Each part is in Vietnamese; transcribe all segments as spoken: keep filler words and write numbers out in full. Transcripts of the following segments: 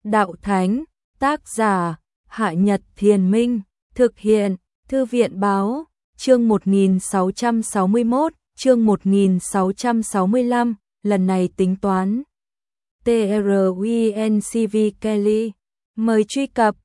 Đạo Thánh, tác giả, Hạ Nhật Thiền Minh, thực hiện, Thư viện Báo, chương một nghìn sáu trăm sáu mươi mốt, chương một nghìn sáu trăm sáu mươi lăm, lần này tính toán. TRUENCV Kelly, mời truy cập,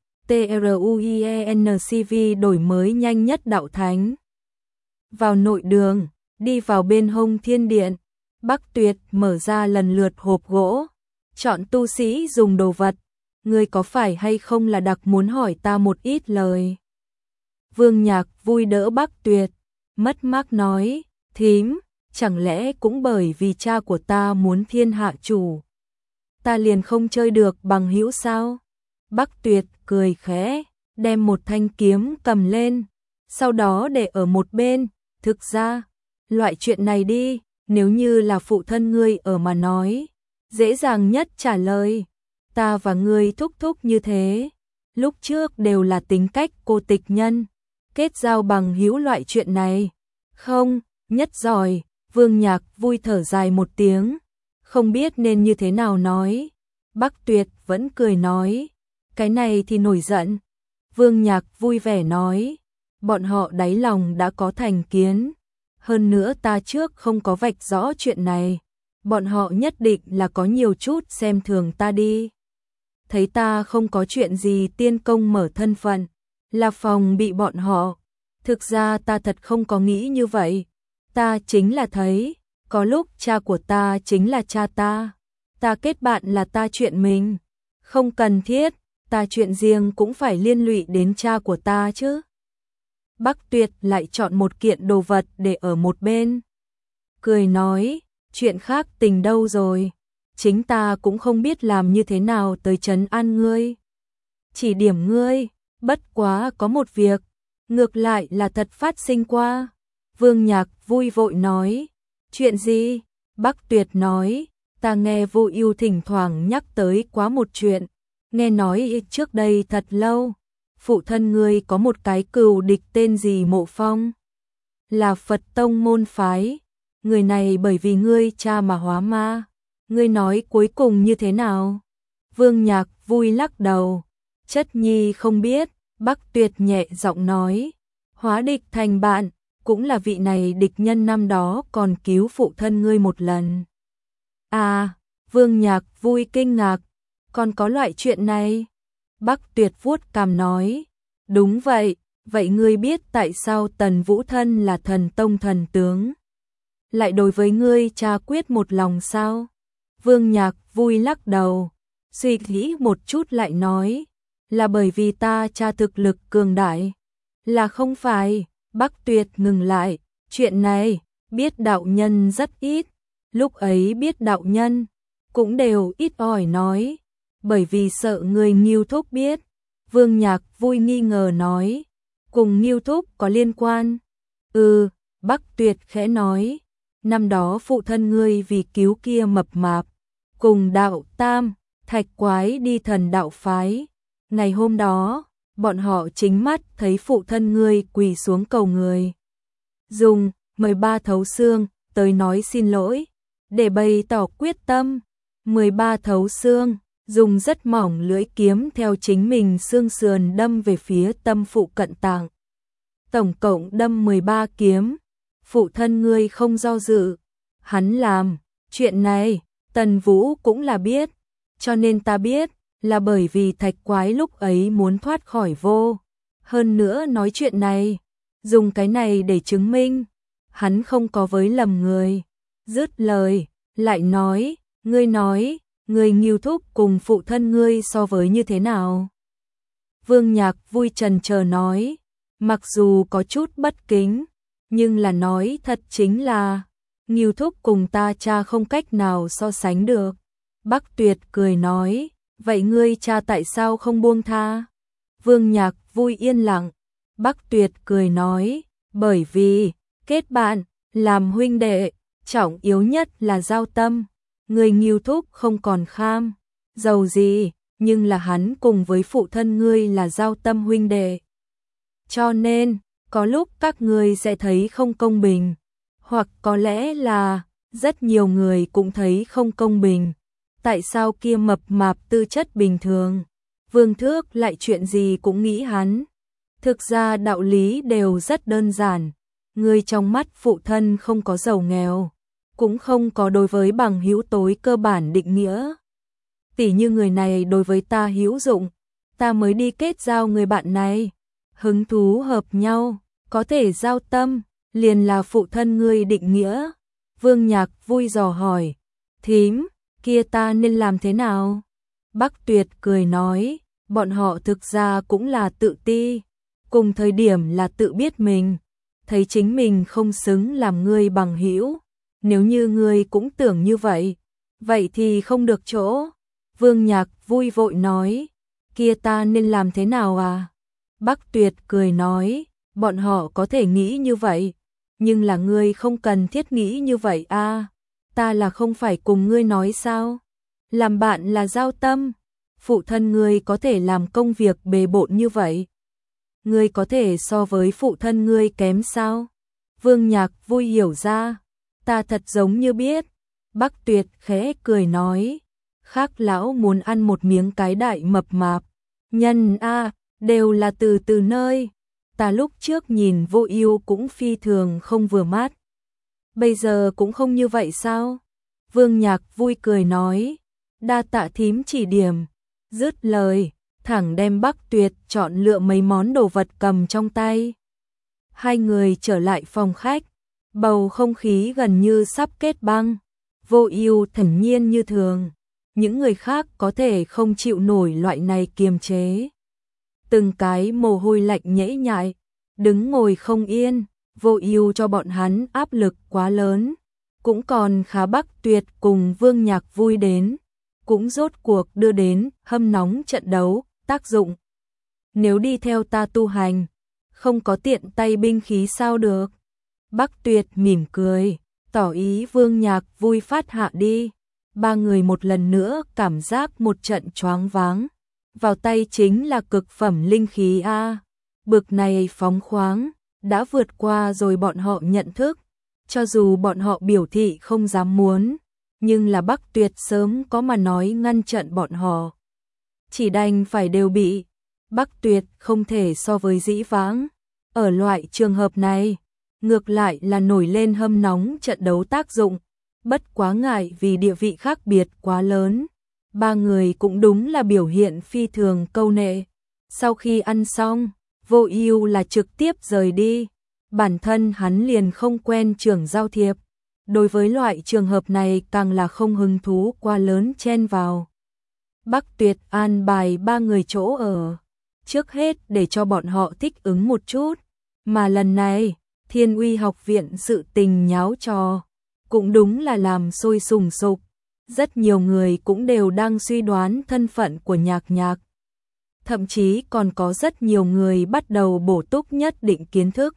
TRUENCV đổi mới nhanh nhất Đạo Thánh. Vào nội đường, đi vào bên hông thiên điện, Bắc Tuyệt mở ra lần lượt hộp gỗ, chọn tu sĩ dùng đồ vật, ngươi có phải hay không là đặc muốn hỏi ta một ít lời. Vương Nhạc vui đỡ Bắc Tuyệt, mất mát nói, thím, chẳng lẽ cũng bởi vì cha của ta muốn thiên hạ chủ, ta liền không chơi được bằng hữu sao? Bắc Tuyệt cười khẽ, đem một thanh kiếm cầm lên, sau đó để ở một bên, thực ra, loại chuyện này đi, nếu như là phụ thân ngươi ở mà nói, dễ dàng nhất trả lời, ta và ngươi thúc thúc như thế, lúc trước đều là tính cách cô tịch nhân, kết giao bằng hữu loại chuyện này, không, nhất giỏi, Vương Nhạc vui thở dài một tiếng, không biết nên như thế nào nói, Bắc Tuyệt vẫn cười nói, cái này thì nổi giận, Vương Nhạc vui vẻ nói, bọn họ đáy lòng đã có thành kiến, hơn nữa ta trước không có vạch rõ chuyện này, bọn họ nhất định là có nhiều chút xem thường ta đi. Thấy ta không có chuyện gì tiên công mở thân phận, là phòng bị bọn họ, thực ra ta thật không có nghĩ như vậy, ta chính là thấy, có lúc cha của ta chính là cha ta, ta kết bạn là ta chuyện mình, không cần thiết, ta chuyện riêng cũng phải liên lụy đến cha của ta chứ. Bắc Tuyệt lại chọn một kiện đồ vật để ở một bên, cười nói, chuyện khác tình đâu rồi, chính ta cũng không biết làm như thế nào tới trấn an ngươi, chỉ điểm ngươi, bất quá có một việc, ngược lại là thật phát sinh qua. Vương Nhạc vui vội nói, chuyện gì? Bắc Tuyệt nói, ta nghe Vô Ưu thỉnh thoảng nhắc tới quá một chuyện, nghe nói trước đây thật lâu, phụ thân ngươi có một cái cừu địch tên gì Mộ Phong, là Phật tông môn phái, người này bởi vì ngươi cha mà hóa ma, ngươi nói cuối cùng như thế nào? Vương Nhạc vui lắc đầu, chất nhi không biết, Bắc Tuyệt nhẹ giọng nói, hóa địch thành bạn, cũng là vị này địch nhân năm đó còn cứu phụ thân ngươi một lần. À, Vương Nhạc vui kinh ngạc, còn có loại chuyện này? Bắc Tuyệt vuốt cằm nói, đúng vậy, vậy ngươi biết tại sao Tần Vũ Thân là thần tông thần tướng, lại đối với ngươi cha quyết một lòng sao? Vương Nhạc vui lắc đầu, suy nghĩ một chút lại nói, là bởi vì ta cha thực lực cường đại, là không phải. Bắc Tuyệt ngừng lại, chuyện này, biết đạo nhân rất ít, lúc ấy biết đạo nhân, cũng đều ít ỏi nói, bởi vì sợ người Ngưu Thúc biết. Vương Nhạc vui nghi ngờ nói, cùng Ngưu Thúc có liên quan? Ừ, Bắc Tuyệt khẽ nói, năm đó phụ thân ngươi vì cứu kia mập mạp, cùng đạo Tam, Thạch Quái đi thần đạo phái, ngày hôm đó, bọn họ chính mắt thấy phụ thân ngươi quỳ xuống cầu người, dùng mười ba thấu xương tới nói xin lỗi, để bày tỏ quyết tâm. mười ba thấu xương, dùng rất mỏng lưỡi kiếm theo chính mình xương sườn đâm về phía tâm phụ cận tạng. Tổng cộng đâm mười ba kiếm, phụ thân ngươi không do dự, hắn làm, chuyện này, Tần Vũ cũng là biết, cho nên ta biết, là bởi vì Thạch Quái lúc ấy muốn thoát khỏi vô. Hơn nữa nói chuyện này, dùng cái này để chứng minh, hắn không có với lầm người. Dứt lời, lại nói, ngươi nói, người Ngưu Thúc cùng phụ thân ngươi so với như thế nào? Vương Nhạc vui trần chờ nói, mặc dù có chút bất kính, nhưng là nói thật chính là, Ngưu Thúc cùng ta cha không cách nào so sánh được. Bắc Tuyệt cười nói, vậy ngươi cha tại sao không buông tha? Vương Nhạc vui yên lặng, Bắc Tuyệt cười nói, bởi vì, kết bạn, làm huynh đệ, trọng yếu nhất là giao tâm, người Ngưu Thúc không còn kham, giàu gì, nhưng là hắn cùng với phụ thân ngươi là giao tâm huynh đệ. Cho nên, có lúc các ngươi sẽ thấy không công bình, hoặc có lẽ là, rất nhiều người cũng thấy không công bình, Tại sao kia mập mạp tư chất bình thường, Vương Thước lại chuyện gì cũng nghĩ hắn. Thực ra đạo lý đều rất đơn giản, người trong mắt phụ thân không có giàu nghèo, cũng không có đối với bằng hữu tối cơ bản định nghĩa. Tỉ như người này đối với ta hữu dụng, ta mới đi kết giao người bạn này. Hứng thú hợp nhau, có thể giao tâm, liền là phụ thân ngươi định nghĩa. Vương Nhạc vui dò hỏi, thím, kia ta nên làm thế nào? Bắc Tuyệt cười nói, bọn họ thực ra cũng là tự ti, cùng thời điểm là tự biết mình, thấy chính mình không xứng làm ngươi bằng hữu. Nếu như ngươi cũng tưởng như vậy, vậy thì không được chỗ. Vương Nhạc vui vội nói, kia ta nên làm thế nào à? Bắc Tuyệt cười nói, bọn họ có thể nghĩ như vậy, nhưng là ngươi không cần thiết nghĩ như vậy a. Ta là không phải cùng ngươi nói sao? Làm bạn là giao tâm, phụ thân ngươi có thể làm công việc bề bộn như vậy. Ngươi có thể so với phụ thân ngươi kém sao? Vương Nhạc vui hiểu ra, ta thật giống như biết. Bắc Tuyệt khẽ cười nói, khác lão muốn ăn một miếng cái đại mập mạp. Nhân a, đều là từ từ nơi. Ta lúc trước nhìn Vô Ưu cũng phi thường không vừa mắt. Bây giờ cũng không như vậy sao? Vương Nhạc vui cười nói, đa tạ thím chỉ điểm. Dứt lời, thẳng đem Bắc Tuyệt chọn lựa mấy món đồ vật cầm trong tay. Hai người trở lại phòng khách, bầu không khí gần như sắp kết băng. Vô Ưu thản nhiên như thường, những người khác có thể không chịu nổi loại này kiềm chế. Từng cái mồ hôi lạnh nhễ nhại, đứng ngồi không yên. Vô Ưu cho bọn hắn áp lực quá lớn, cũng còn khá. Bắc Tuyệt cùng Vương Nhạc vui đến, cũng rốt cuộc đưa đến hâm nóng trận đấu tác dụng. Nếu đi theo ta tu hành, không có tiện tay binh khí sao được? Bắc Tuyệt mỉm cười, tỏ ý Vương Nhạc vui phát hạ đi. Ba người một lần nữa cảm giác một trận choáng váng, vào tay chính là cực phẩm linh khí a. Bực này phóng khoáng, đã vượt qua rồi bọn họ nhận thức, cho dù bọn họ biểu thị không dám muốn, nhưng là Bắc Tuyệt sớm có mà nói ngăn chặn bọn họ. Chỉ đành phải đều bị. Bắc Tuyệt không thể so với dĩ vãng. Ở loại trường hợp này, ngược lại là nổi lên hâm nóng trận đấu tác dụng, bất quá ngại vì địa vị khác biệt quá lớn. Ba người cũng đúng là biểu hiện phi thường câu nệ. Sau khi ăn xong, Vô Ưu là trực tiếp rời đi. Bản thân hắn liền không quen trường giao thiệp, đối với loại trường hợp này càng là không hứng thú quá lớn chen vào. Bắc Tuyệt an bài ba người chỗ ở, trước hết để cho bọn họ thích ứng một chút, mà lần này, Thiên Uy học viện sự tình nháo trò, cũng đúng là làm sôi sùng sục. Rất nhiều người cũng đều đang suy đoán thân phận của Nhạc Nhạc. Thậm chí còn có rất nhiều người bắt đầu bổ túc nhất định kiến thức.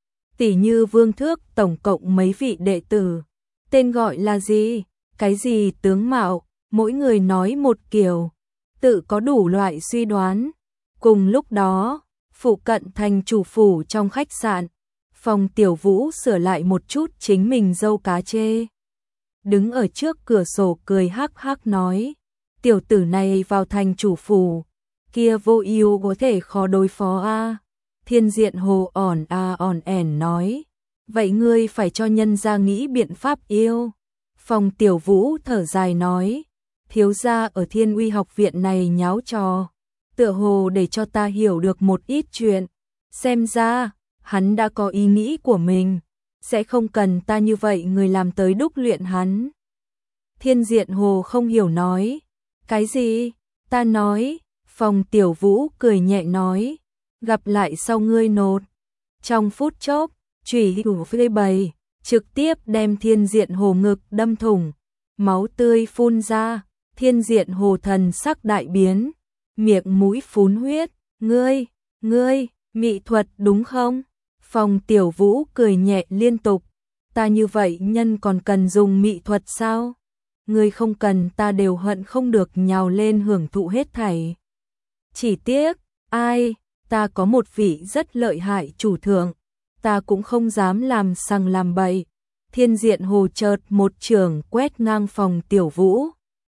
Tỷ như Vương Thước tổng cộng mấy vị đệ tử, tên gọi là gì, cái gì tướng mạo, mỗi người nói một kiểu, tự có đủ loại suy đoán. Cùng lúc đó, phụ cận thành chủ phủ trong khách sạn, Phòng Tiểu Vũ sửa lại một chút chính mình dâu cá chê. Đứng ở trước cửa sổ cười hắc hắc nói, tiểu tử này vào thành chủ phủ, kia Vô Ưu có thể khó đối phó a. Thiên Diện Hồ ỏn a ỏn ẻn nói, vậy ngươi phải cho nhân gia nghĩ biện pháp yêu. Phòng Tiểu Vũ thở dài nói, thiếu gia ở Thiên Uy học viện này nháo trò, tựa hồ để cho ta hiểu được một ít chuyện, xem ra hắn đã có ý nghĩ của mình, sẽ không cần ta như vậy người làm tới đúc luyện hắn. Thiên Diện Hồ không hiểu nói, cái gì? Ta nói. Phòng Tiểu Vũ cười nhẹ nói, gặp lại sau ngươi nột. Trong phút chốc, chủy thủ phơi bày, trực tiếp đem Thiên Diện Hồ ngực đâm thủng, máu tươi phun ra. Thiên Diện Hồ thần sắc đại biến, miệng mũi phún huyết, ngươi, ngươi, mỹ thuật đúng không? Phòng Tiểu Vũ cười nhẹ liên tục, ta như vậy nhân còn cần dùng mỹ thuật sao? Ngươi không cần ta đều hận không được nhào lên hưởng thụ hết thảy. Chỉ tiếc, ai, ta có một vị rất lợi hại chủ thượng, ta cũng không dám làm sằng làm bậy. Thiên Diện Hồ chợt một chưởng quét ngang Phòng Tiểu Vũ,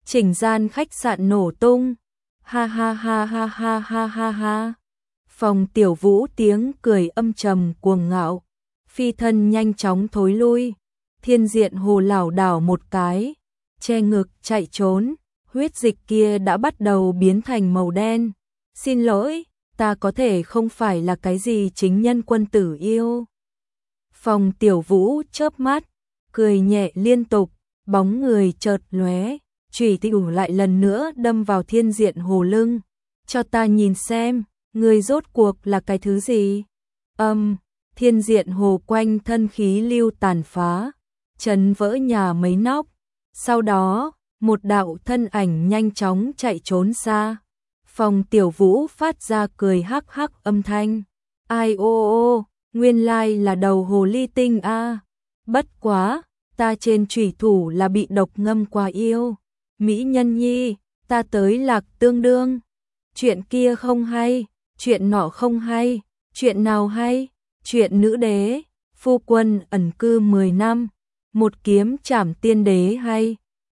chỉnh gian khách sạn nổ tung. Ha ha ha ha ha ha ha ha. Phòng Tiểu Vũ tiếng cười âm trầm cuồng ngạo, phi thân nhanh chóng thối lui. Thiên Diện Hồ lảo đảo một cái, che ngực chạy trốn, huyết dịch kia đã bắt đầu biến thành màu đen. Xin lỗi, ta có thể không phải là cái gì chính nhân quân tử yêu. Phòng Tiểu Vũ chớp mắt, cười nhẹ liên tục, bóng người chợt lóe, chủy thủ lại lần nữa đâm vào Thiên Diện Hồ lưng. Cho ta nhìn xem, người rốt cuộc là cái thứ gì? Âm, um, Thiên Diện Hồ quanh thân khí lưu tàn phá, chấn vỡ nhà mấy nóc. Sau đó, một đạo thân ảnh nhanh chóng chạy trốn xa. Phòng Tiểu Vũ phát ra cười hắc hắc âm thanh. Ai ô ô, nguyên lai là đầu hồ ly tinh a. À. Bất quá, ta trên chủy thủ là bị độc ngâm qua yêu. Mỹ nhân nhi, ta tới Lạc Tương đương. Chuyện kia không hay, chuyện nọ không hay, chuyện nào hay? Chuyện nữ đế, phu quân ẩn cư mười năm, một kiếm trảm tiên đế hay.